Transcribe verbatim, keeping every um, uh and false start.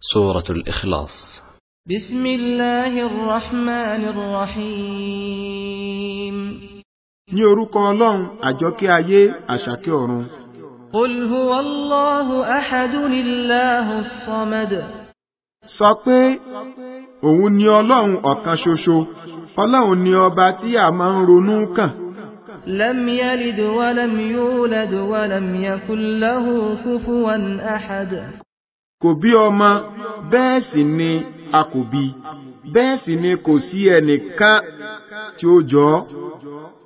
سورة الإخلاص. بسم الله الرحمن الرحيم. Ní orúkọ Ọlọ́run àjọkẹ́ ayé àṣàkẹ́ ọ̀run. قل هو الله أحد الله الصمد. Sọ pé òun ni Ọlọ́run ọ̀kan ṣoṣo, Ọlọ́run ni ọba tí a máa ń ronú kàn. لم يلد ولم يولد ولم يكن له كفوا أحد. Kò bí ọmọ, bẹ́ẹ̀ sì ni a kò bí, bẹ́ẹ̀ sì ni kò sí ẹnìkan tí ó jọ ọ́.